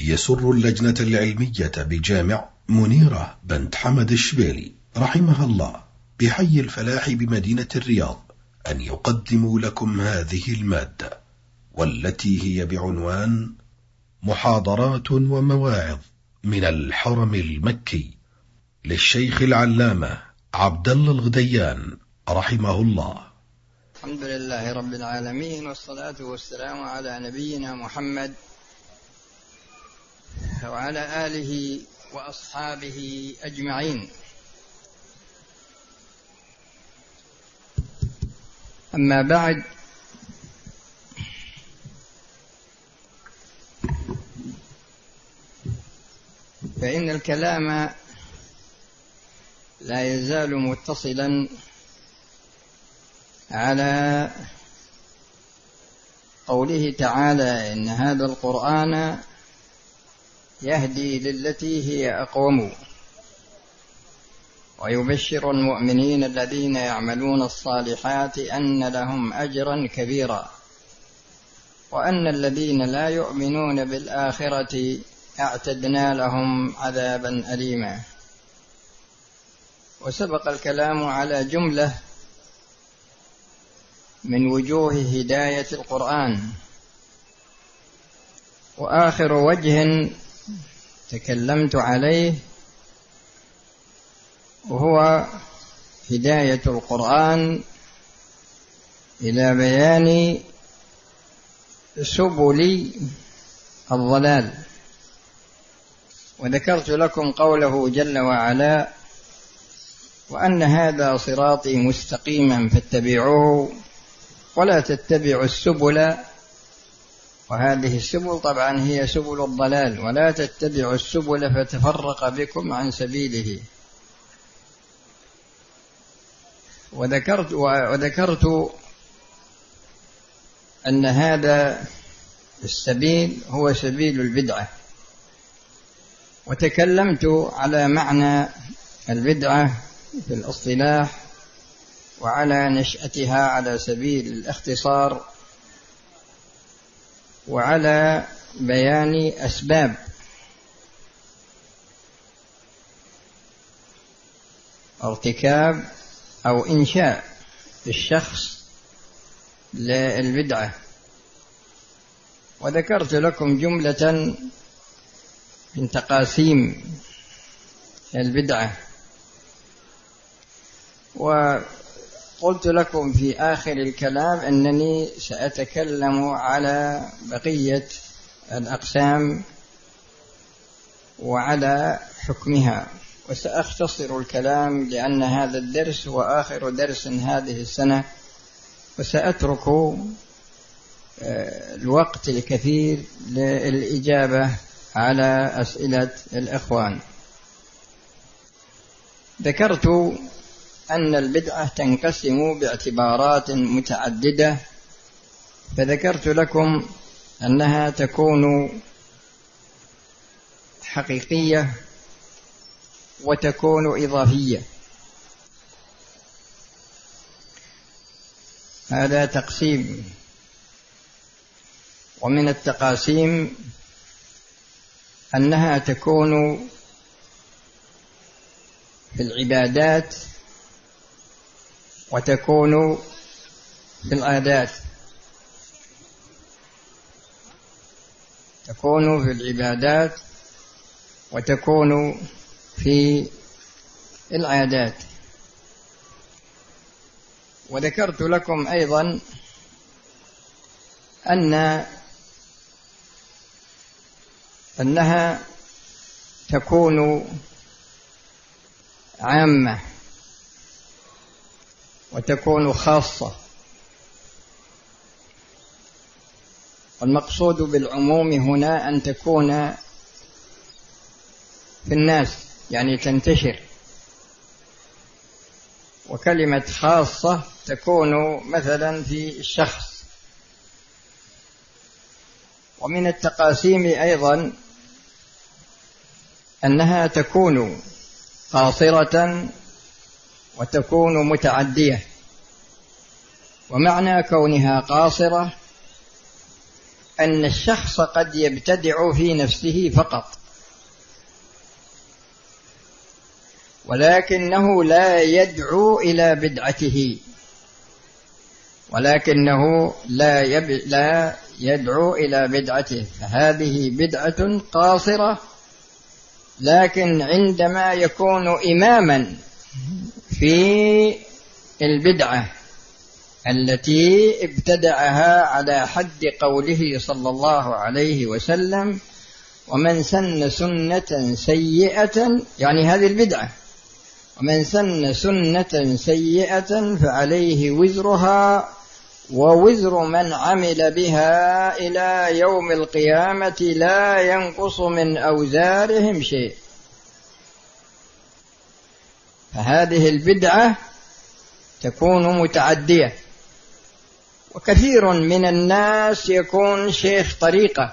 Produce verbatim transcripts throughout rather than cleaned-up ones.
يسر اللجنة العلمية بجامع منيرة بنت حمد الشبيلي رحمها الله بحي الفلاح بمدينة الرياض أن يقدموا لكم هذه المادة، والتي هي بعنوان محاضرات ومواعظ من الحرم المكي للشيخ العلامة عبد الله الغديان رحمه الله. الحمد لله رب العالمين، والصلاة والسلام على نبينا محمد وعلى آله وأصحابه أجمعين. أما بعد، فإن الكلام لا يزال متصلا على قوله تعالى: إن هذا القرآن يهدي للتي هي أقوم ويبشر المؤمنين الذين يعملون الصالحات أن لهم أجرا كبيرا وأن الذين لا يؤمنون بالآخرة أعتدنا لهم عذابا أليما. وسبق الكلام على جملة من وجوه هداية القرآن، وآخر وجه تكلمت عليه وهو هداية القرآن إلى بيان سبل الضلال. وذكرت لكم قوله جل وعلا: وأن هذا صراطي مستقيما فاتبعوه ولا تتبعوا السبل، وهذه السبل طبعا هي سبل الضلال، ولا تتبعوا السبل فتفرق بكم عن سبيله. وذكرت, وذكرت أن هذا السبيل هو سبيل البدعة، وتكلمت على معنى البدعة في الاصطلاح وعلى نشأتها على سبيل الاختصار وعلى بيان أسباب ارتكاب أو إنشاء الشخص للبدعة. وذكرت لكم جملة من تقاسيم البدعة، وقلت لكم في آخر الكلام أنني سأتكلم على بقية الأقسام وعلى حكمها، وسأختصر الكلام لأن هذا الدرس هو آخر درس هذه السنة، وسأترك الوقت الكثير للإجابة على أسئلة الإخوان. ذكرت أن البدعة تنقسم باعتبارات متعددة، فذكرت لكم أنها تكون حقيقية وتكون إضافية. هذا تقسيم. ومن التقاسيم أنها تكون في العبادات وتكون في العادات. تكون في العبادات وتكون في العادات. وذكرت لكم أيضا أن أنها تكون عامة وتكون خاصة، والمقصود بالعموم هنا أن تكون في الناس، يعني تنتشر. وكلمة خاصة تكون مثلا في الشخص. ومن التقاسيم أيضا أنها تكون قاصرة وتكون متعدية. ومعنى كونها قاصرة أن الشخص قد يبتدع في نفسه فقط، ولكنه لا يدعو إلى بدعته، ولكنه لا, يب... لا يدعو إلى بدعته، فهذه بدعة قاصرة. لكن عندما يكون إماما في البدعة التي ابتدعها على حد قوله صلى الله عليه وسلم: ومن سن سنة سيئة، يعني هذه البدعة، ومن سن سنة سيئة فعليه وزرها ووزر من عمل بها إلى يوم القيامة لا ينقص من أوزارهم شيء. فهذه البدعة تكون متعدية، وكثير من الناس يكون شيخ طريقة،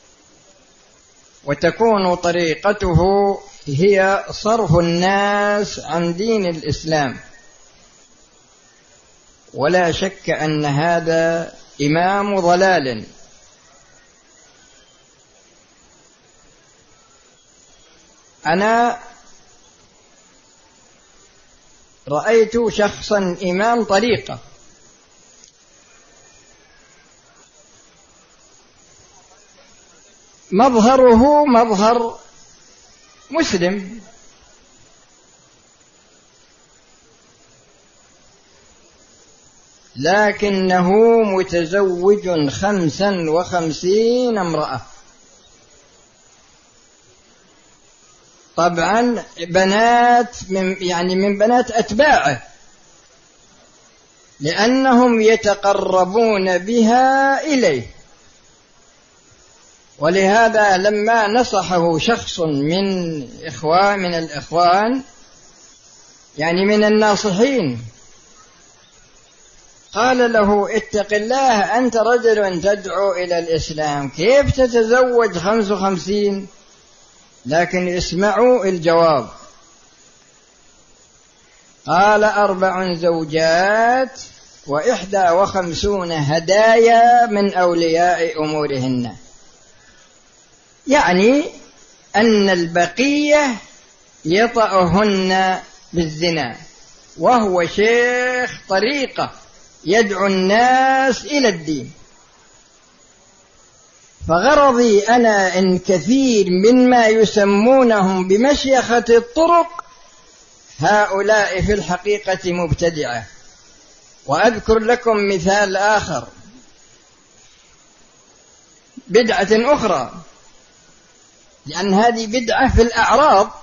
وتكون طريقته هي صرف الناس عن دين الإسلام، ولا شك أن هذا إمام ضلال. أنا رأيت شخصا إمام طريقة مظهره مظهر مسلم، لكنه متزوج خمسا وخمسين امرأة، طبعا بنات من يعني من بنات أتباعه، لأنهم يتقربون بها إليه. ولهذا لما نصحه شخص من إخوان من الإخوان يعني من الناصحين، قال له: اتق الله، أنت رجل تدعو إلى الإسلام، كيف تتزوج خمس وخمسين؟ لكن اسمعوا الجواب. قال: أربع زوجات وإحدى وخمسون هدايا من أولياء أمورهن، يعني أن البقية يطأهن بالزنا، وهو شيخ طريقة يدعو الناس إلى الدين. فغرضي أنا إن كثير مما يسمونهم بمشيخة الطرق هؤلاء في الحقيقة مبتدعة. وأذكر لكم مثال آخر، بدعة أخرى، لأن هذه بدعة في الأعراض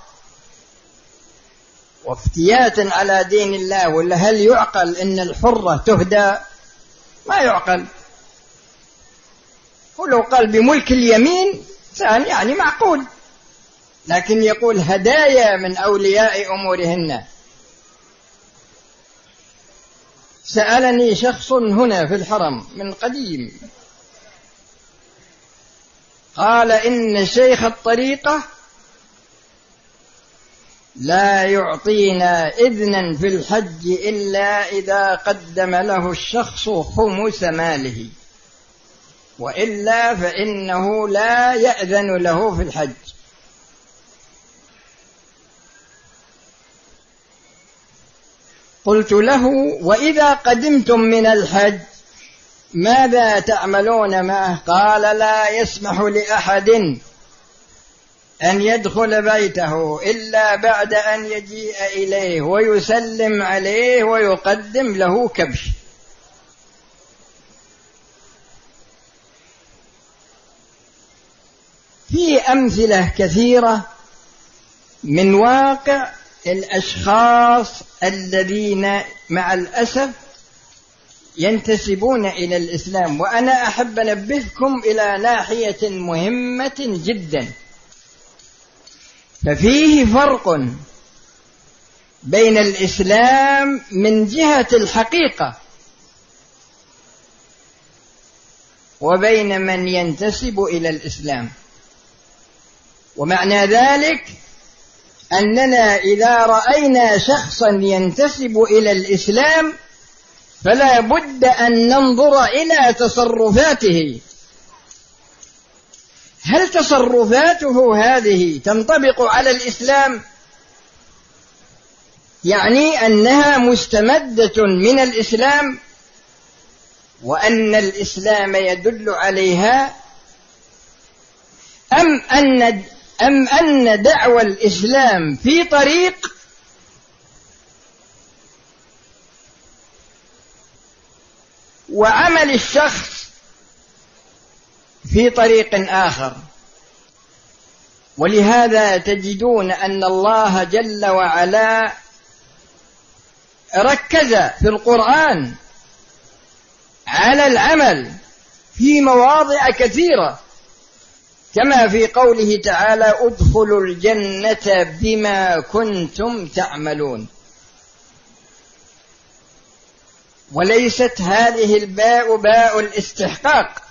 وافتيات على دين الله. ولا هل يعقل إن الحرة تهدى؟ ما يعقل. ولو قال بملك اليمين يعني معقول، لكن يقول هدايا من أولياء أمورهن. سألني شخص هنا في الحرم من قديم، قال: إن شيخ الطريقة لا يعطينا إذنا في الحج إلا إذا قدم له الشخص خمس ماله، وإلا فإنه لا يأذن له في الحج. قلت له: وإذا قدمتم من الحج ماذا تعملون معه؟ قال: لا يسمح لأحد أن يدخل بيته إلا بعد أن يجيء إليه ويسلم عليه ويقدم له كبش. في أمثلة كثيرة من واقع الأشخاص الذين مع الأسف ينتسبون إلى الإسلام. وأنا أحب أنبهكم إلى ناحية مهمة جدا. ففيه فرق بين الإسلام من جهة الحقيقة وبين من ينتسب إلى الإسلام. ومعنى ذلك أننا إذا رأينا شخصا ينتسب إلى الإسلام فلا بد أن ننظر إلى تصرفاته هل تصرفاته هذه تنطبق على الإسلام؟ يعني أنها مستمدة من الإسلام وأن الإسلام يدل عليها، أم أن أم أن دعوى الإسلام في طريق وعمل الشخص في طريق آخر؟ ولهذا تجدون أن الله جل وعلا ركز في القرآن على العمل في مواضع كثيرة، كما في قوله تعالى: ادخلوا الجنة بما كنتم تعملون. وليست هذه الباء باء الاستحقاق،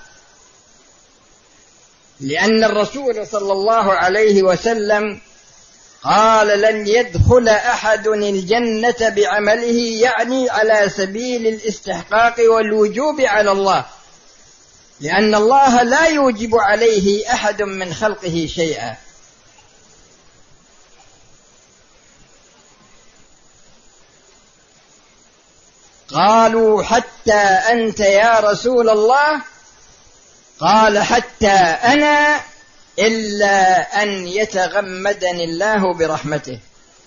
لأن الرسول صلى الله عليه وسلم قال: لن يدخل أحد الجنة بعمله، يعني على سبيل الاستحقاق والوجوب على الله، لأن الله لا يوجب عليه أحد من خلقه شيئا. قالوا: حتى أنت يا رسول الله؟ قال: حتى أنا، إلا أن يتغمدني الله برحمته.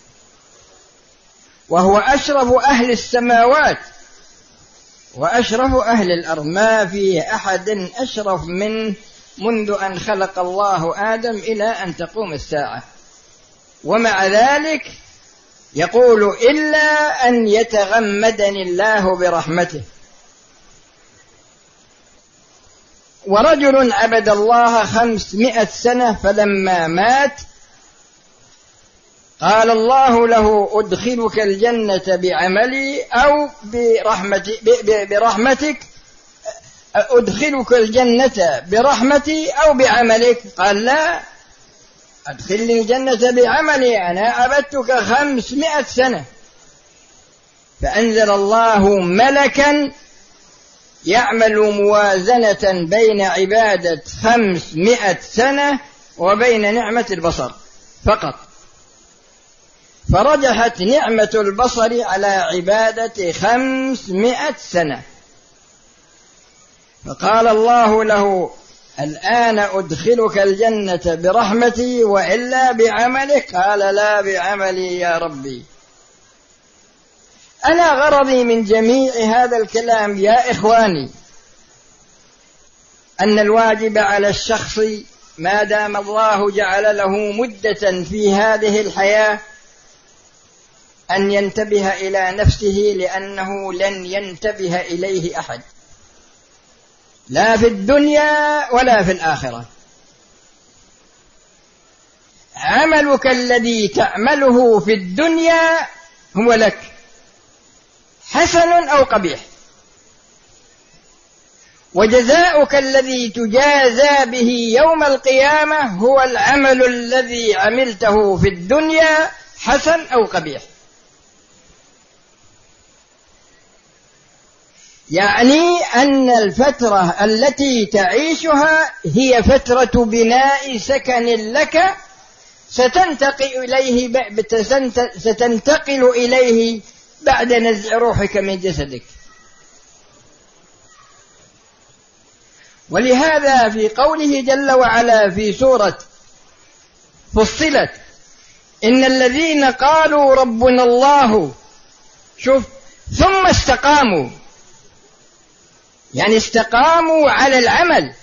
وهو أشرف أهل السماوات وأشرف أهل الأرض، ما في أحد أشرف من منذ أن خلق الله آدم إلى أن تقوم الساعة، ومع ذلك يقول: إلا أن يتغمدني الله برحمته. ورجل عبد الله خمسمائة سنة فلما مات قال الله له: أدخلك الجنة بعملي أو برحمتك، أدخلك الجنة برحمتي أو بعملك؟ قال: لا، أدخلني الجنة بعملي، أنا عبدتك خمسمائة سنة. فأنزل الله ملكا يعمل موازنة بين عبادة خمسمائة سنة وبين نعمة البصر فقط، فرجحت نعمة البصر على عبادة خمسمائة سنة. فقال الله له: الآن أدخلك الجنة برحمتي وإلا بعملك؟ قال: لا، بعملي يا ربي. أنا غرضي من جميع هذا الكلام يا إخواني أن الواجب على الشخص ما دام الله جعل له مدة في هذه الحياة أن ينتبه إلى نفسه، لأنه لن ينتبه إليه أحد، لا في الدنيا ولا في الآخرة. عملك الذي تعمله في الدنيا هو لك، حسن أو قبيح، وجزاؤك الذي تجازى به يوم القيامة هو العمل الذي عملته في الدنيا، حسن أو قبيح. يعني أن الفترة التي تعيشها هي فترة بناء سكن لك ستنتقل إليه ستنتقل إليه بعد نزع روحك من جسدك. ولهذا في قوله جل وعلا في سورة فصلت: إن الذين قالوا ربنا الله، شوف، ثم استقاموا، يعني استقاموا على العمل.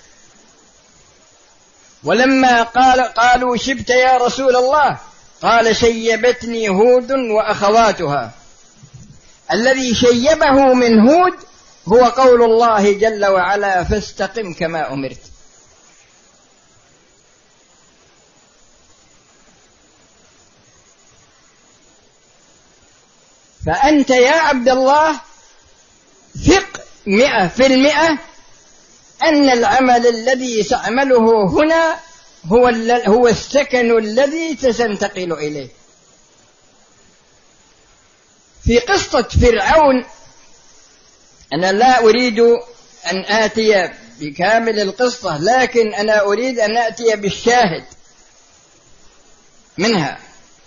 ولما قال قالوا: شبت يا رسول الله؟ قال: شيبتني هود وأخواتها. الذي شيبه من هود هو قول الله جل وعلا: فاستقم كما أمرت. فأنت يا عبد الله ثق مئة في المئة أن العمل الذي تعمله هنا هو هو السكن الذي ستنتقل إليه. في قصة فرعون، أنا لا أريد أن آتي بكامل القصة، لكن أنا أريد أن أتي بالشاهد منها.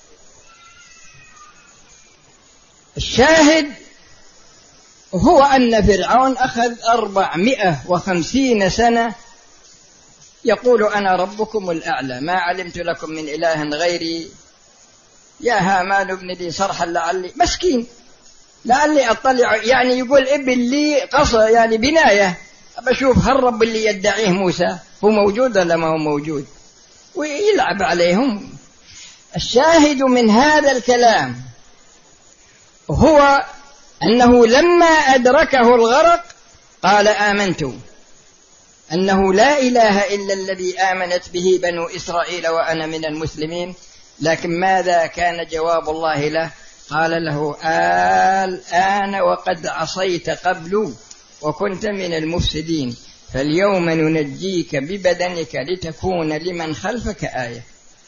الشاهد هو أن فرعون أخذ أربعمائة وخمسين سنة يقول أنا ربكم الأعلى ما علمت لكم من إله غيري، يا هامان ابن لي صرحا لعلي، مسكين لعلي أطلع، يعني يقول ابن لي قصر يعني بناية بشوف هل رب اللي يدعيه موسى هو موجود ولا ما هو موجود، ويلعب عليهم. الشاهد من هذا الكلام هو أنه لما أدركه الغرق قال آمنت أنه لا إله إلا الذي آمنت به بنو إسرائيل وأنا من المسلمين. لكن ماذا كان جواب الله له؟ قال له الآن وقد عصيت قبل وكنت من المفسدين فاليوم ننجيك ببدنك لتكون لمن خلفك آية.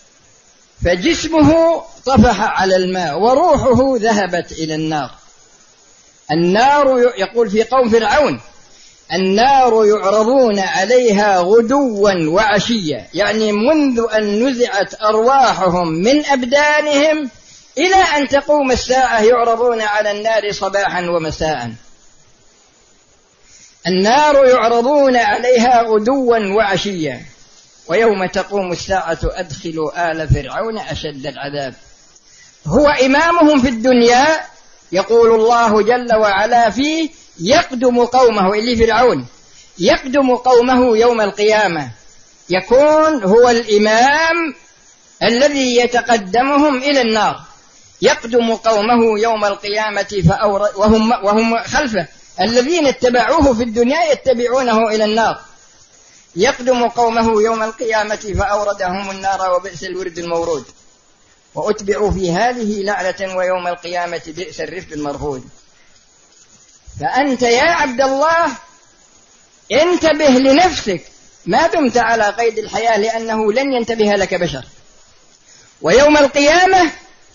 فجسمه طفح على الماء وروحه ذهبت إلى النار. النار يقول في قوم فرعون النار يعرضون عليها غدوا وعشيا، يعني منذ أن نزعت أرواحهم من أبدانهم إلى أن تقوم الساعة يعرضون على النار صباحا ومساء. النار يعرضون عليها غدوا وعشيا ويوم تقوم الساعة أدخلوا آل فرعون أشد العذاب. هو إمامهم في الدنيا، يقول الله جل وعلا فيه يقدم قومه اللي فرعون يقدم قومه يوم القيامة، يكون هو الإمام الذي يتقدمهم إلى النار، يقدم قومه يوم القيامة فأورد وهم, وهم خلفه الذين اتبعوه في الدنيا يتبعونه إلى النار، يقدم قومه يوم القيامة فأوردهم النار وبئس الورد المورود وأتبعوا في هذه لعنة ويوم القيامة بئس الرفد المرفود. فأنت يا عبد الله انتبه لنفسك ما دمت على قيد الحياة، لأنه لن ينتبه لك بشر. ويوم القيامة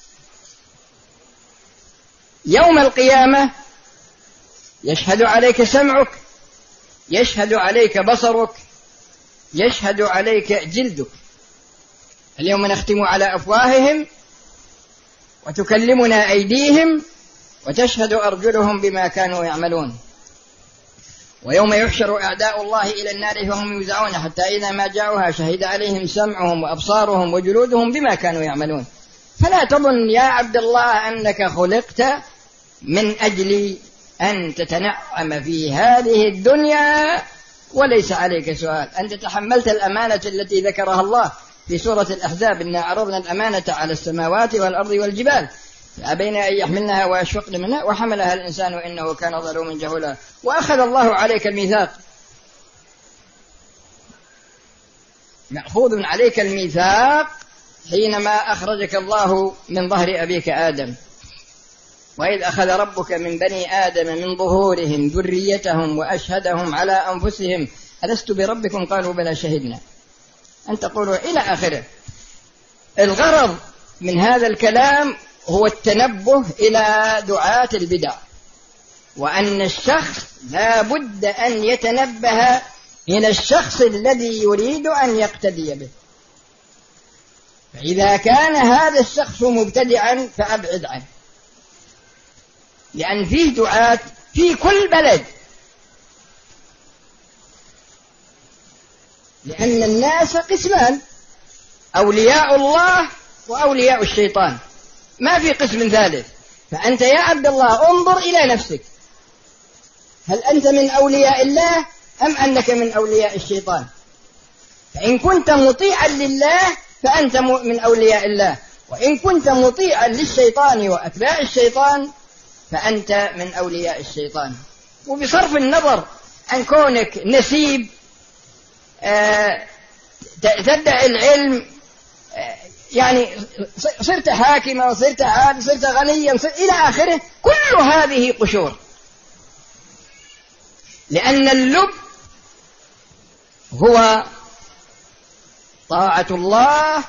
يوم القيامة يشهد عليك سمعك، يشهد عليك بصرك، يشهد عليك جلدك. اليوم نختم على أفواههم وتكلمنا أيديهم وتشهد أرجلهم بما كانوا يعملون. ويوم يحشر أعداء الله إلى النار فهم يوزعون حتى إذا ما جاءوها شهد عليهم سمعهم وأبصارهم وجلودهم بما كانوا يعملون. فلا تظن يا عبد الله أنك خلقت من أجل أن تتنعم في هذه الدنيا وليس عليك سؤال. أنت تحملت الأمانة التي ذكرها الله في سورة الأحزاب إنا عرضنا الأمانة على السماوات والأرض والجبال فأبين أن يحملنها وأشفقن منها وحملها الإنسان إنه كان ظلوما جهولا. وأخذ الله عليك الميثاق، مأخوذ عليك الميثاق حينما أخرجك الله من ظهر أبيك آدم، وإذ أخذ ربك من بني آدم من ظهورهم ذريتهم وأشهدهم على أنفسهم ألست بربكم قالوا بلى شهدنا أن تقولوا إلى آخره. الغرض من هذا الكلام هو التنبه إلى دعاة البدع، وأن الشخص لا بد أن يتنبه إلى الشخص الذي يريد أن يقتدي به. فإذا كان هذا الشخص مبتدعا فأبعد عنه، لأن فيه دعاة في كل بلد، لأن الناس قسمان أولياء الله وأولياء الشيطان، ما في قسم ثالث. فأنت يا عبد الله انظر إلى نفسك، هل أنت من أولياء الله أم أنك من أولياء الشيطان؟ فإن كنت مطيعا لله فأنت من أولياء الله، وإن كنت مطيعا للشيطان وأتباع الشيطان فأنت من أولياء الشيطان. وبصرف النظر عن كونك نسيب آه تدعي العلم، آه يعني صرت حاكمة وصرت عاد صرت غنيا إلى آخره، كل هذه قشور، لأن اللب هو طاعة الله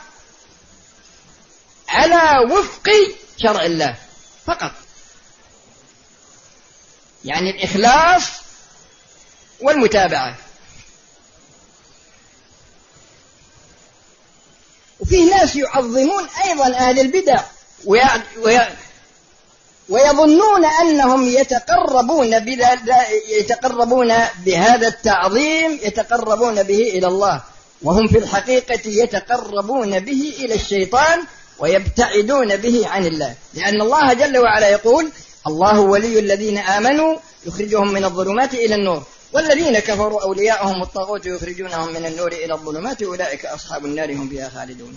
على وفق شرع الله فقط، يعني الإخلاص والمتابعة. وفيه ناس يعظمون أيضا أهل البدع ويظنون أنهم يتقربون يتقربون بهذا التعظيم يتقربون به إلى الله، وهم في الحقيقة يتقربون به إلى الشيطان ويبتعدون به عن الله، لأن الله جل وعلا يقول: الله ولي الذين آمنوا يخرجهم من الظلمات إلى النور والذين كفروا أولياءهم الطاغوت يخرجونهم من النور إلى الظلمات أولئك أصحاب النار هم فيها خالدون.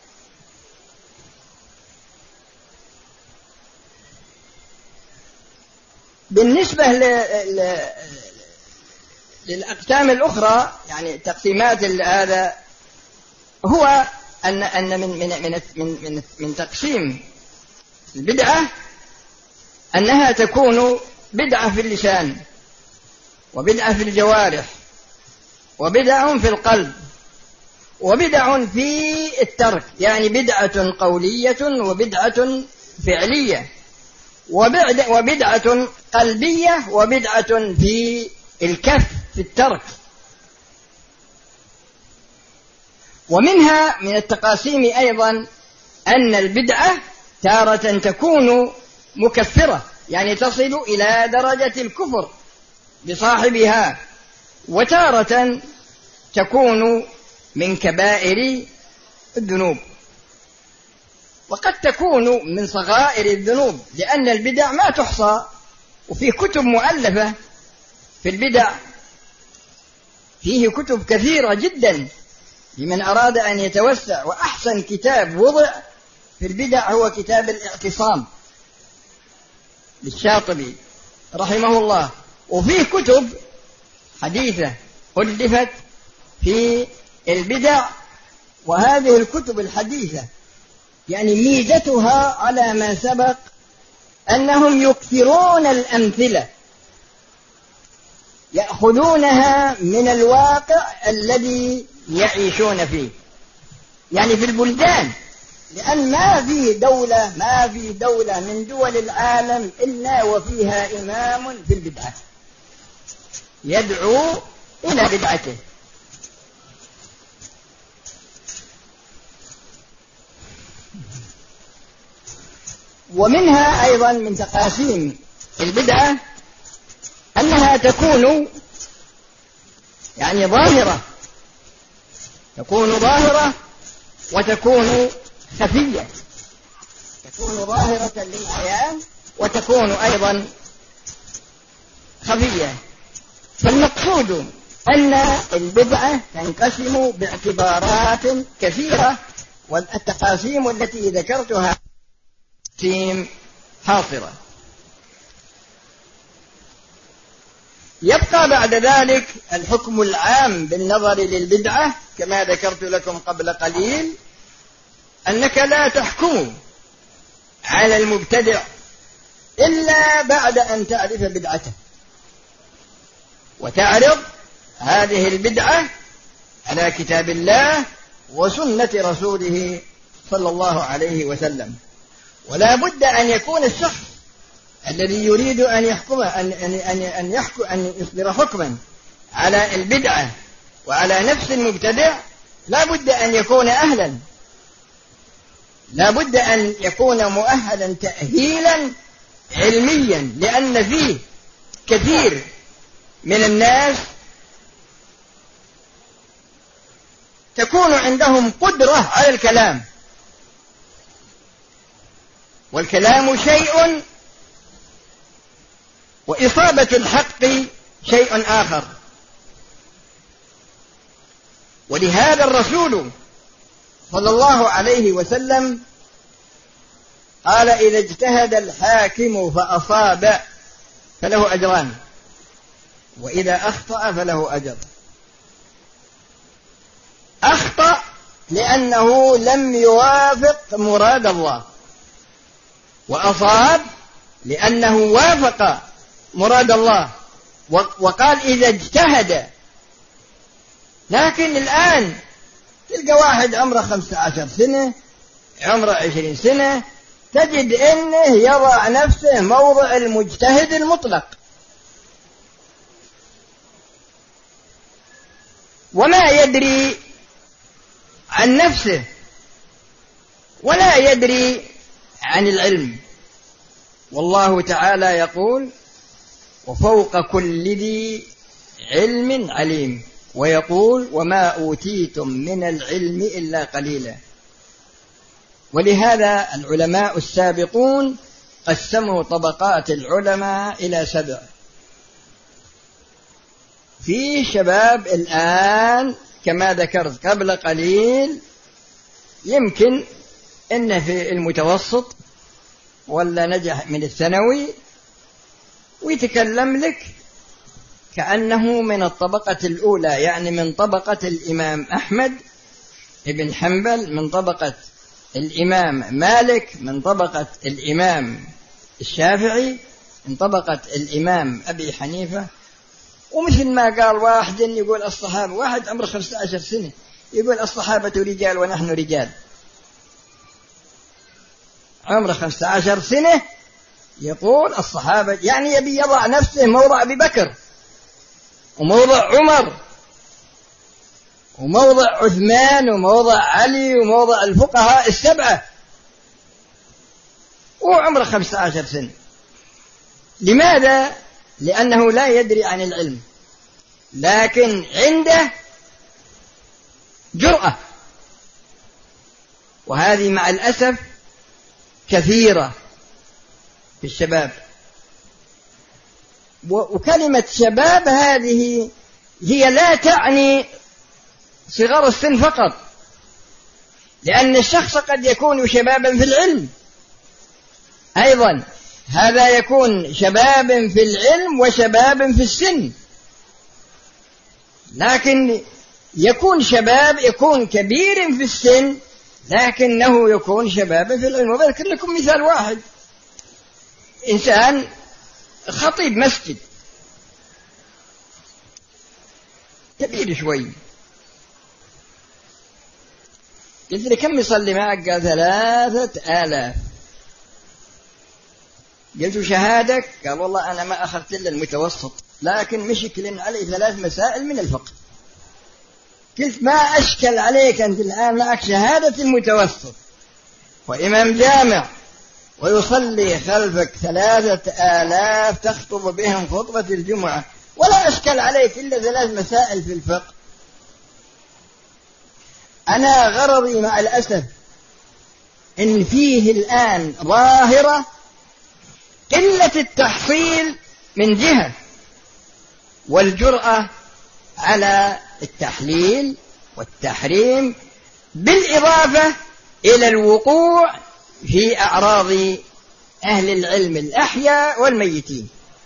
بالنسبة للأقسام الأخرى، يعني تقسيمات هذا، هو أن أن من من من من من تقسيم البدعة أنها تكون بدعة في اللسان، وبدعة في الجوارح، وبدعة في القلب، وبدعة في الترك، يعني بدعة قولية وبدعة فعلية، وبدعة قلبية، وبدعة في الكف في الترك. ومنها من التقاسيم أيضا أن البدعة تارة تكون مكفرة، يعني تصل إلى درجة الكفر بصاحبها، وتارة تكون من كبائر الذنوب، وقد تكون من صغائر الذنوب، لأن البدع ما تحصى، وفي كتب مؤلفة في البدع، فيه كتب كثيرة جدا لمن أراد أن يتوسع. وأحسن كتاب وضع في البدع هو كتاب الاعتصام للشاطبي رحمه الله، وفيه كتب حديثة ألفت في البدع، وهذه الكتب الحديثة يعني ميزتها على ما سبق أنهم يكثرون الأمثلة، يأخذونها من الواقع الذي يعيشون فيه، يعني في البلدان، لأن ما في دولة ما في دولة من دول العالم إلا وفيها إمام في البدعة يدعو إلى بدعته. ومنها أيضا من تقاسيم البدعة أنها تكون يعني ظاهرة، تكون ظاهرة وتكون خفية، تكون ظاهرة للعيان وتكون أيضا خفية. فالمقصود أن البدعة تنقسم باعتبارات كثيرة، والتقاسيم التي ذكرتها تقسيم حاصرة. يبقى بعد ذلك الحكم العام بالنظر للبدعة كما ذكرت لكم قبل قليل، أنك لا تحكم على المبتدع إلا بعد أن تعرف بدعته، وتعرض هذه البدعة على كتاب الله وسنة رسوله صلى الله عليه وسلم. ولا بد أن يكون الشخص الذي يريد أن يحكم أن أن أن يحكم أن يصدر حكما على البدعة وعلى نفس المبتدع، لا بد أن يكون أهلا، لا بد أن يكون مؤهلا تأهيلا علميا، لأن فيه كثير من الناس تكون عندهم قدرة على الكلام، والكلام شيء وإصابة الحق شيء آخر. ولهذا الرسول صلى الله عليه وسلم قال: إذا اجتهد الحاكم فأصاب فله أجران، وإذا أخطأ فله أجر. أخطأ لأنه لم يوافق مراد الله، وأصاب لأنه وافق مراد الله. وقال إذا اجتهد. لكن الآن تلقى واحد عمره خمسة عشر سنة، عمره عشرين سنة، تجد أنه يضع نفسه موضع المجتهد المطلق، وما يدري عن نفسه ولا يدري عن العلم. والله تعالى يقول: وفوق كل ذي علم عليم، ويقول: وما أوتيتم من العلم إلا قليلا. ولهذا العلماء السابقون قسموا طبقات العلماء إلى سبع. في شباب الآن كما ذكرت قبل قليل يمكن إنه في المتوسط ولا نجح من الثانوي، ويتكلم لك كأنه من الطبقة الأولى، يعني من طبقة الإمام أحمد بن حنبل، من طبقة الإمام مالك، من طبقة الإمام الشافعي، من طبقة الإمام أبي حنيفة. ومثل ما قال واحد يقول الصحابة، واحد عمره خمسة عشر سنة يقول الصحابة رجال ونحن رجال، عمره خمسة عشر سنة يقول الصحابة، يعني يبي يضع نفسه موضع أبي بكر وموضع عمر وموضع عثمان وموضع علي وموضع الفقهاء السبعة، وعمره خمسة عشر سنة. لماذا؟ لأنه لا يدري عن العلم، لكن عنده جرأة، وهذه مع الأسف كثيرة في الشباب. وكلمة شباب هذه هي لا تعني صغار السن فقط، لأن الشخص قد يكون شبابا في العلم أيضا، هذا يكون شبابا في العلم وشبابا في السن، لكن يكون شباب يكون كبير في السن لكنه يكون شبابا في العلم. وبذكر لكم مثال واحد: إنسان خطيب مسجد كبير شوي، قلت لي كم يصلي معك؟ قال ثلاثة آلاف. قلت شهادك؟ قال والله أنا ما أخذت إلا المتوسط، لكن مشكل علي ثلاث مسائل من الفقه. قلت ما أشكل عليك أنت الآن معك شهادة المتوسط وإمام جامع ويصلي خلفك ثلاثة آلاف تخطب بهم خطبة الجمعة، ولا أشكل عليك إلا ثلاث مسائل في الفقه. أنا غرضي مع الأسف إن فيه الآن ظاهرة قلة التحصيل من جهة، والجرأة على التحليل والتحريم، بالإضافة إلى الوقوع في أعراض أهل العلم الأحياء والميتين.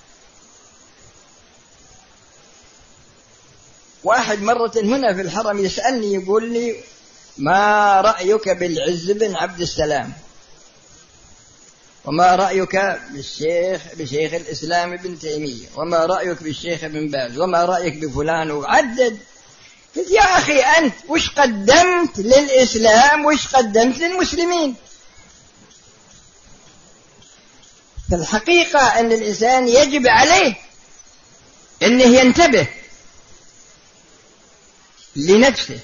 واحد مرة هنا في الحرم يسألني يقول لي: ما رأيك بالعز بن عبد السلام؟ وما رأيك بالشيخ بشيخ الإسلام ابن تيمية؟ وما رأيك بالشيخ ابن باز؟ وما رأيك بفلان؟ وعدد. قلت يا أخي أنت وش قدمت للإسلام وش قدمت للمسلمين؟ فالحقيقة أن الإنسان يجب عليه أنه ينتبه لنفسه.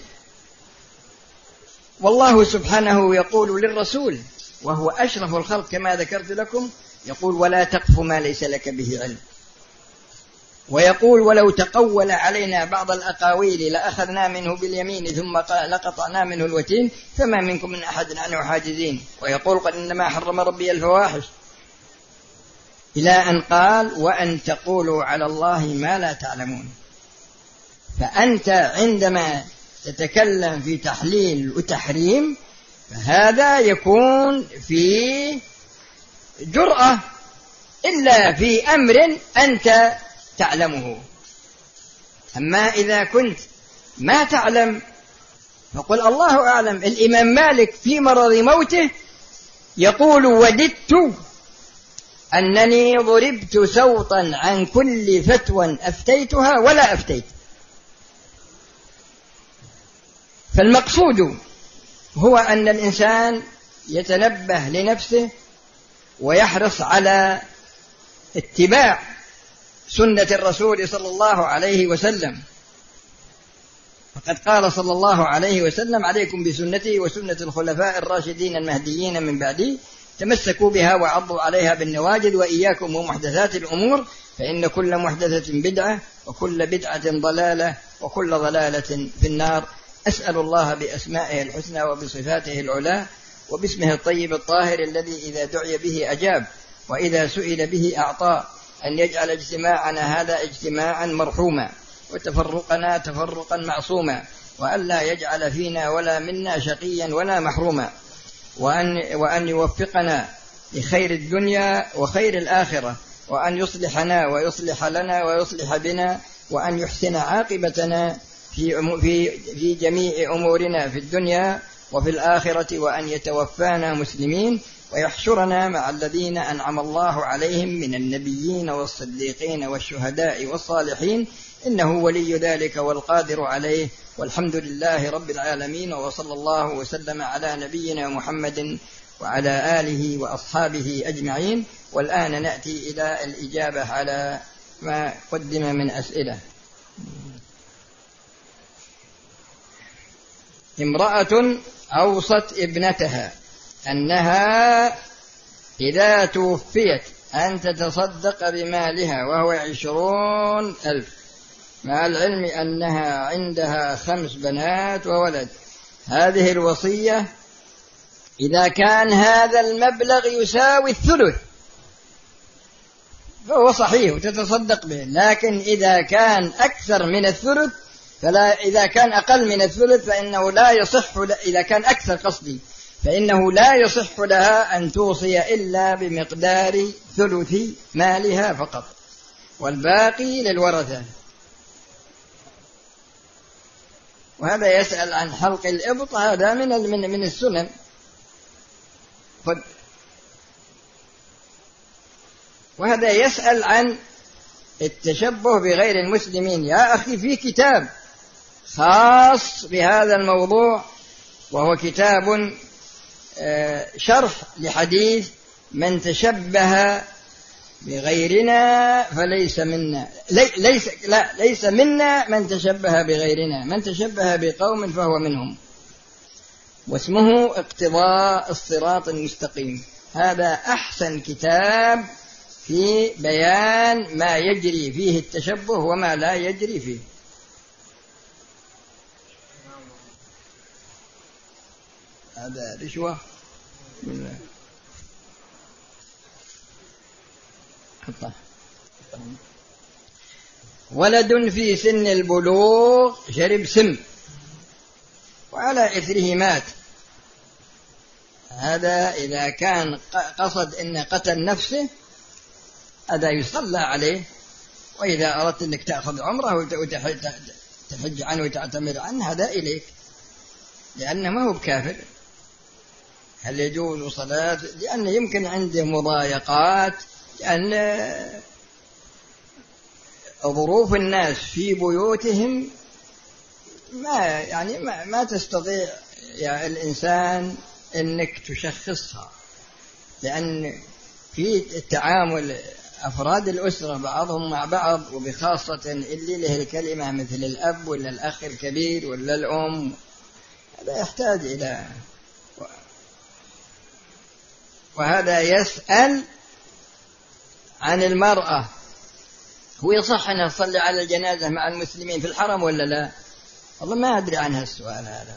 والله سبحانه يقول للرسول وهو أشرف الخلق كما ذكرت لكم، يقول: ولا تقف ما ليس لك به علم. ويقول: ولو تقول علينا بعض الأقاويل لأخذنا منه باليمين ثم لقطعنا منه الوتين فما منكم من أحد عنه حاجزين. ويقول: قد إنما حرم ربي الفواحش، إلى أن قال: وأن تقولوا على الله ما لا تعلمون. فأنت عندما تتكلم في تحليل وتحريم فهذا يكون في جرأة، إلا في أمر أنت تعلمه. أما إذا كنت ما تعلم فقل الله أعلم. الإمام مالك في مرض موته يقول: وددت أنني ضربت سوطا عن كل فتوى أفتيتها ولا أفتيت. فالمقصود هو أن الإنسان يتنبه لنفسه ويحرص على اتباع سنة الرسول صلى الله عليه وسلم. فقد قال صلى الله عليه وسلم: عليكم بسنتي وسنة الخلفاء الراشدين المهديين من بعدي، تمسكوا بها وعضوا عليها بالنواجذ، وإياكم ومحدثات الأمور، فإن كل محدثة بدعة وكل بدعة ضلالة وكل ضلالة في النار. أسأل الله بأسمائه الحسنى وبصفاته العلى وباسمه الطيب الطاهر الذي إذا دعي به أجاب وإذا سئل به أعطى، أن يجعل اجتماعنا هذا اجتماعا مرحوما وتفرقنا تفرقا معصوما، وأن لا يجعل فينا ولا منا شقيا ولا محروما، وأن, وأن يوفقنا لخير الدنيا وخير الآخرة، وأن يصلحنا ويصلح لنا ويصلح بنا، وأن يحسن عاقبتنا في, في, في جميع أمورنا في الدنيا وفي الآخرة، وأن يتوفانا مسلمين ويحشرنا مع الذين أنعم الله عليهم من النبيين والصديقين والشهداء والصالحين، إنه ولي ذلك والقادر عليه، والحمد لله رب العالمين، وصلى الله وسلم على نبينا محمد وعلى آله وأصحابه أجمعين. والآن نأتي إلى الإجابة على ما قدم من أسئلة. امرأة أوصت ابنتها أنها إذا توفيت أن تتصدق بمالها وهو عشرون ألف، مع العلم أنها عندها خمس بنات وولد. هذه الوصية إذا كان هذا المبلغ يساوي الثلث فهو صحيح وتتصدق به، لكن إذا كان أكثر من الثلث فلا، إذا كان أقل من الثلث فإنه لا يصح، إذا كان أكثر قصدي فإنه لا يصح لها أن توصي إلا بمقدار ثلث مالها فقط، والباقي للورثة. وهذا يسأل عن حلق الإبط، هذا من من من السنن. وهذا يسأل عن التشبه بغير المسلمين. يا أخي، في كتاب خاص بهذا الموضوع، وهو كتاب شرح لحديث من تشبه بغيرنا فليس منا، ليس لا ليس منا من تشبه بغيرنا، من تشبه بقوم فهو منهم، واسمه اقتضاء الصراط المستقيم. هذا أحسن كتاب في بيان ما يجري فيه التشبه وما لا يجري فيه. هذا رشوة. ولد في سن البلوغ شرب سم وعلى إثره مات، هذا إذا كان قصد أن قتل نفسه هذا يصلى عليه، وإذا أردت أنك تأخذ عمره وتحج عنه وتعتمر عنه هذا إليك، لأنه ما هو بكافر. هل يجوز صلاة؟ لأن يمكن عنده مضايقات، لأن ظروف الناس في بيوتهم ما يعني ما, ما تستطيع يعني الإنسان أنك تشخصها، لأن في التعامل أفراد الأسرة بعضهم مع بعض، وبخاصة اللي له الكلمة مثل الأب ولا الأخ الكبير ولا الأم، هذا يحتاج إلى. وهذا يسأل عن المرأة، هو يصح أن تصلي على الجنازة مع المسلمين في الحرم ولا لا؟ والله ما أدري عن هالسؤال هذا.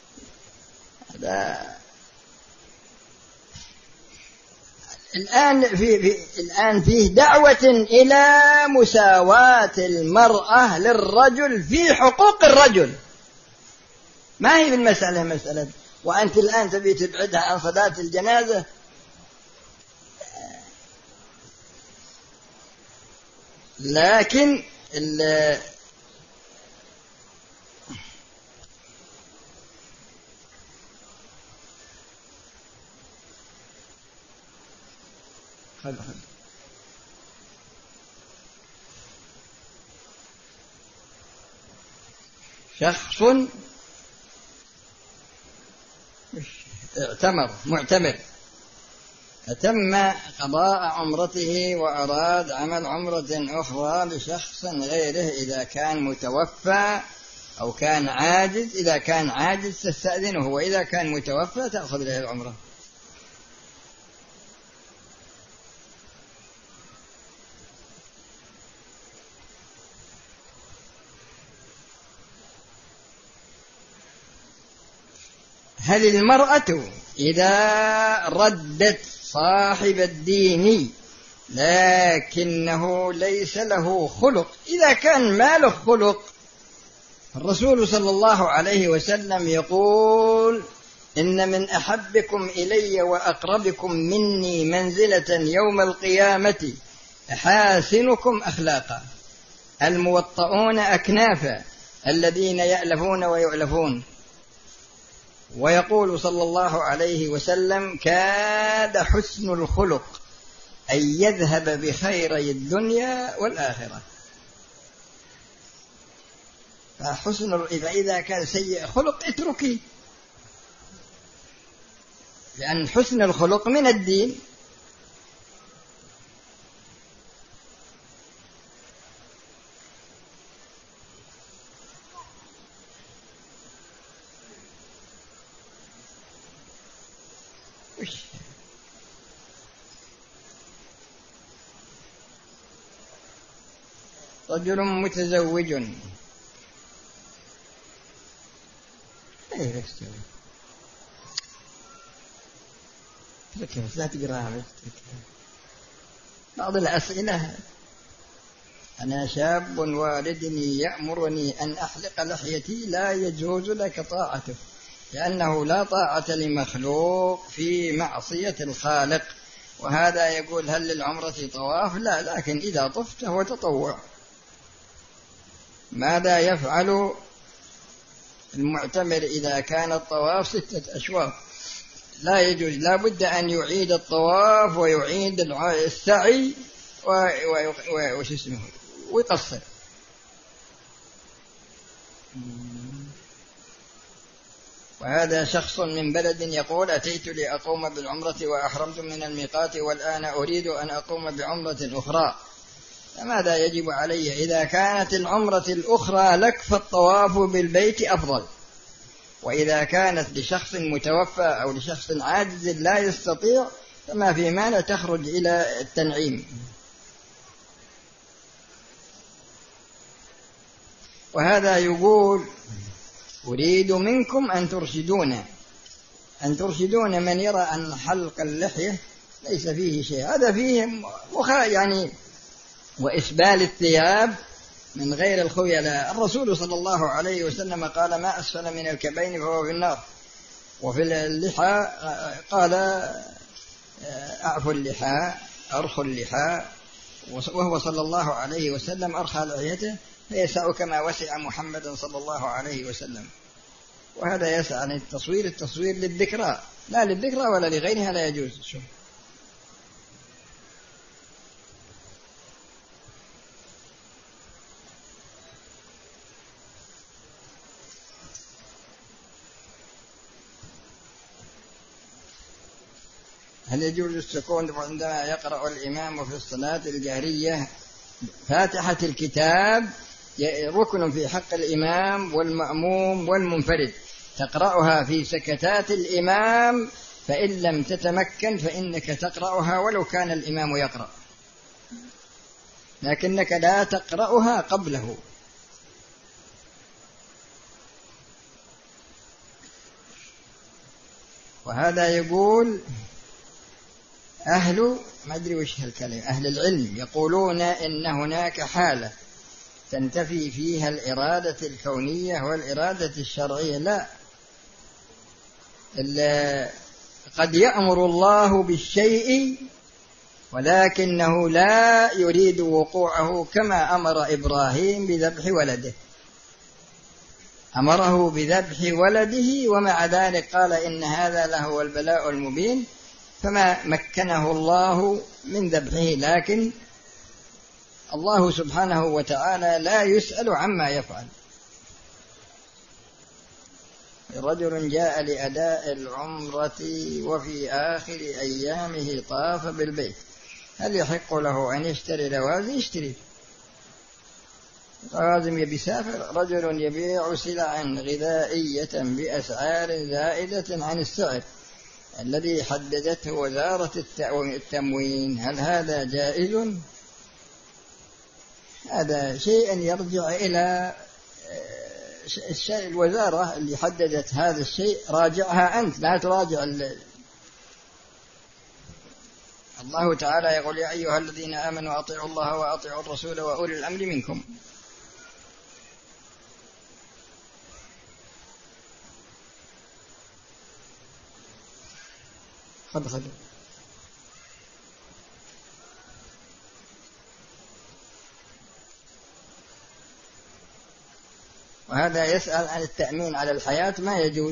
هذا الآن في, في الآن فيه دعوة إلى مساواة المرأة للرجل في حقوق الرجل، ما هي بالمسألة مسألة وأنت الآن تبي تبعدها عن صلاة الجنازة. لكن ال خل خل شخص اعتمر معتمر أتم قضاء عمرته وأراد عمل عمرة أخرى لشخص غيره إذا كان متوفى أو كان عاجز، إذا كان عاجز تستأذنه، وإذا كان متوفى تأخذ له العمرة. هل المرأة إذا ردت صاحب الدين لكنه ليس له خلق، إذا كان ما له خلق، الرسول صلى الله عليه وسلم يقول: إن من أحبكم إلي وأقربكم مني منزلة يوم القيامة أحاسنكم أخلاقا الموطؤون أكنافا الذين يألفون ويؤلفون. ويقول صلى الله عليه وسلم: كاد حسن الخلق أن يذهب بخيري الدنيا والآخرة. فحسن فإذا كان سيء خلق اتركي، لأن حسن الخلق من الدين. رجل متزوج لا تقراها، بعض الأسئلة: أنا شاب والدني يأمرني أن أحلق لحيتي، لا يجوز لك طاعته، لأنه لا طاعة لمخلوق في معصية الخالق. وهذا يقول: هل للعمرة طواف؟ لا، لكن إذا طفت هو تطوع. ماذا يفعل المعتمر إذا كان الطواف ستة أشواط؟ لا يجوز، لا بد أن يعيد الطواف ويعيد السعي ويقصر. وهذا شخص من بلد يقول: أتيت لأقوم بالعمرة وأحرمت من الميقات والآن أريد أن أقوم بعمرة أخرى، فماذا يجب علي؟ إذا كانت العمرة الأخرى لك فالطواف بالبيت أفضل، وإذا كانت لشخص متوفى أو لشخص عاجز لا يستطيع فما في مانع تخرج إلى التنعيم. وهذا يقول: أريد منكم أن ترشدون أن ترشدون من يرى أن حلق اللحية ليس فيه شيء، هذا فيه مخا يعني وإسبال الثياب من غير الخيلاء. الرسول صلى الله عليه وسلم قال: ما أسفل من الكعبين فهو في النار. وفي اللحى قال: أعفوا اللحى، أرخوا اللحى. وهو صلى الله عليه وسلم أرخى لحيته فيسع كما وسع محمد صلى الله عليه وسلم. وهذا يسع عن التصوير، التصوير للذكرى، لا للذكرى ولا لغيرها لا يجوز. شوف هل يجوز السكون عندما يقرأ الإمام في الصلاة الجهرية فاتحة الكتاب؟ ركن في حق الإمام والمأموم والمنفرد، تقرأها في سكتات الإمام، فإن لم تتمكن فإنك تقرأها ولو كان الإمام يقرأ، لكنك لا تقرأها قبله. وهذا يقول: أهل ما أدري وش هالكلمة أهل العلم يقولون إن هناك حالة تنتفي فيها الإرادة الكونية والإرادة الشرعية. لا، قد يأمر الله بالشيء ولكنه لا يريد وقوعه، كما أمر إبراهيم بذبح ولده، أمره بذبح ولده ومع ذلك قال: إن هذا لهو البلاء المبين، فما مكنه الله من ذبحه. لكن الله سبحانه وتعالى لا يسأل عما يفعل. رجل جاء لأداء العمرة وفي آخر أيامه طاف بالبيت، هل يحق له أن يشتري لوازم؟ يشتري، لازم يبي يسافر. رجل يبيع سلعا غذائية بأسعار زائدة عن السعر الذي حددته وزارة التموين، هل هذا جائز؟ هذا شيء يرجع إلى الشيء الوزارة اللي حددت هذا الشيء، راجعها أنت، لا تراجع. الله تعالى يقول: يا أيها الذين آمنوا أطيعوا الله وأطيعوا الرسول وأولي الأمر منكم. خذ خذ وهذا يسأل عن التأمين على الحياة، ما يجوز.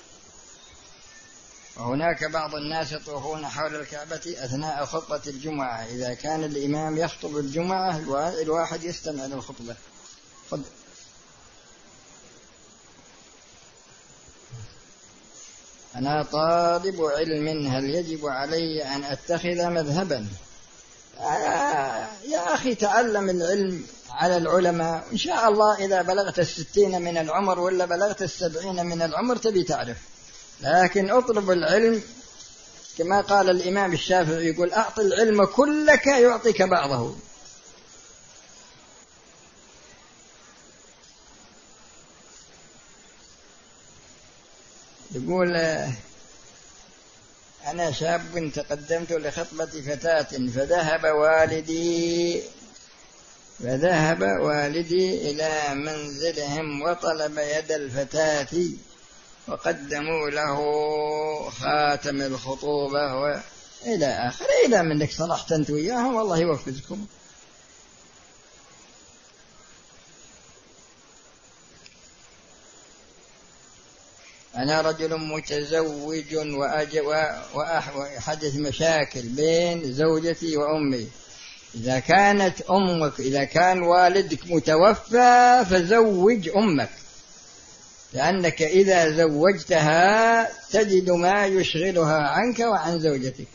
وهناك بعض الناس يطوفون حول الكعبة أثناء خطبة الجمعة، إذا كان الإمام يخطب الجمعة الواحد يستمع للخطبة. خذ. أنا طالب علم، هل يجب علي أن أتخذ مذهبا؟ يا أخي تعلم العلم على العلماء، إن شاء الله إذا بلغت الستين من العمر ولا بلغت السبعين من العمر تبي تعرف، لكن أطلب العلم كما قال الإمام الشافعي، يقول: أعطي العلم كلك يعطيك بعضه. يقول: أنا شاب تقدمت لخطبة فتاة فذهب والدي فذهب والدي إلى منزلهم وطلب يد الفتاة وقدموا له خاتم الخطوبة وإلى آخر، إذا منك صلحت أنت وياهم والله يوفقكم. أنا رجل متزوج وأحدث مشاكل بين زوجتي وأمي. إذا كانت أمك إذا كان والدك متوفى فزوج أمك، لأنك إذا زوجتها تجد ما يشغلها عنك وعن زوجتك.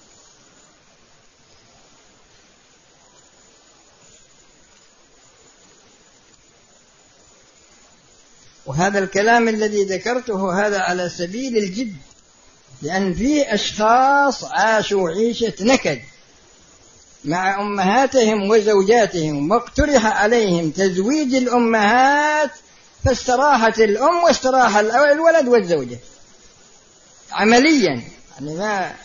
وهذا الكلام الذي ذكرته هذا على سبيل الجد، لأن في أشخاص عاشوا عيشة نكد مع أمهاتهم وزوجاتهم، واقترح عليهم تزويج الأمهات فاستراحت الأم واستراح الولد والزوجة عمليا. يعني ما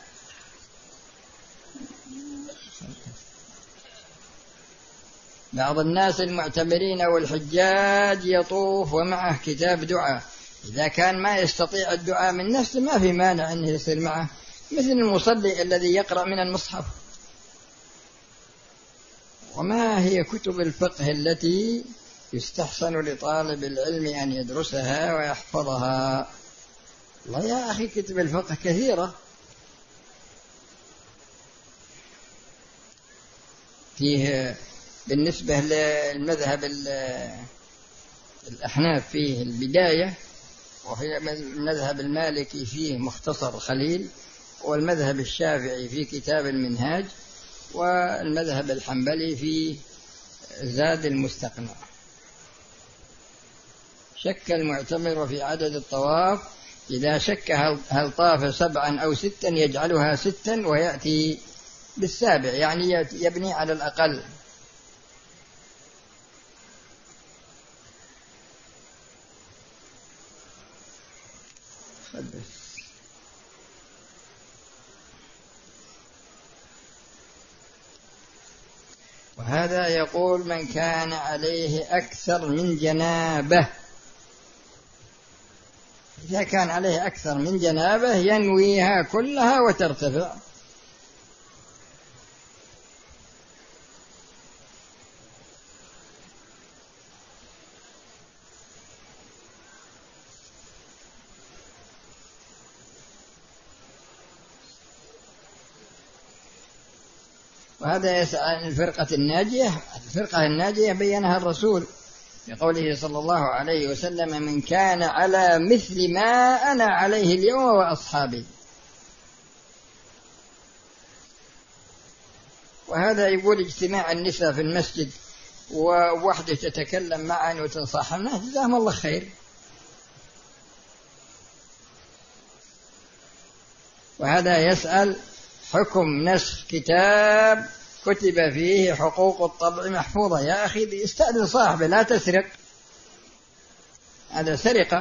بعض الناس المعتمرين والحجاج يطوف ومعه كتاب دعاء، إذا كان ما يستطيع الدعاء من نفسه ما في مانع أنه يصير معه، مثل المصلي الذي يقرأ من المصحف. وما هي كتب الفقه التي يستحسن لطالب العلم أن يدرسها ويحفظها؟ الله يا أخي كتب الفقه كثيرة، فيه بالنسبة للمذهب الأحناف فيه البداية، وفي المذهب المالكي فيه مختصر خليل، والمذهب الشافعي في كتاب المنهاج، والمذهب الحنبلي في زاد المستقنع. شك المعتمر في عدد الطواف، إذا شك هل طاف سبعا أو ستا يجعلها ستا ويأتي بالسابع، يعني يبني على الأقل. وهذا يقول: من كان عليه أكثر من جنابه، إذا كان عليه أكثر من جنابه ينويها كلها وترتفع. وهذا يسأل عن الفرقة الناجية. الفرقة الناجية بينها الرسول بقوله صلى الله عليه وسلم: من كان على مثل ما أنا عليه اليوم وأصحابي. وهذا يقول اجتماع النساء في المسجد ووحدة تتكلم معا وتنصح الناس جزاهم الله خير. وهذا يسأل حكم نسخ كتاب كتب فيه حقوق الطبع محفوظة. يا أخي استأذن صاحبه، لا تسرق، هذا سرقة.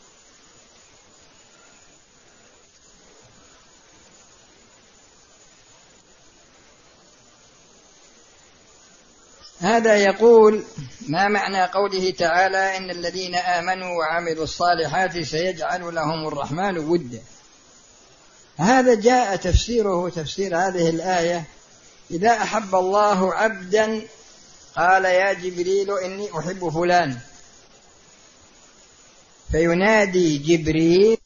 هذا يقول: ما معنى قوله تعالى إن الذين آمنوا وعملوا الصالحات سيجعل لهم الرحمن ودا؟ هذا جاء تفسيره تفسير هذه الآية: إذا أحب الله عبدا قال يا جبريل إني أحب فلان، فينادي جبريل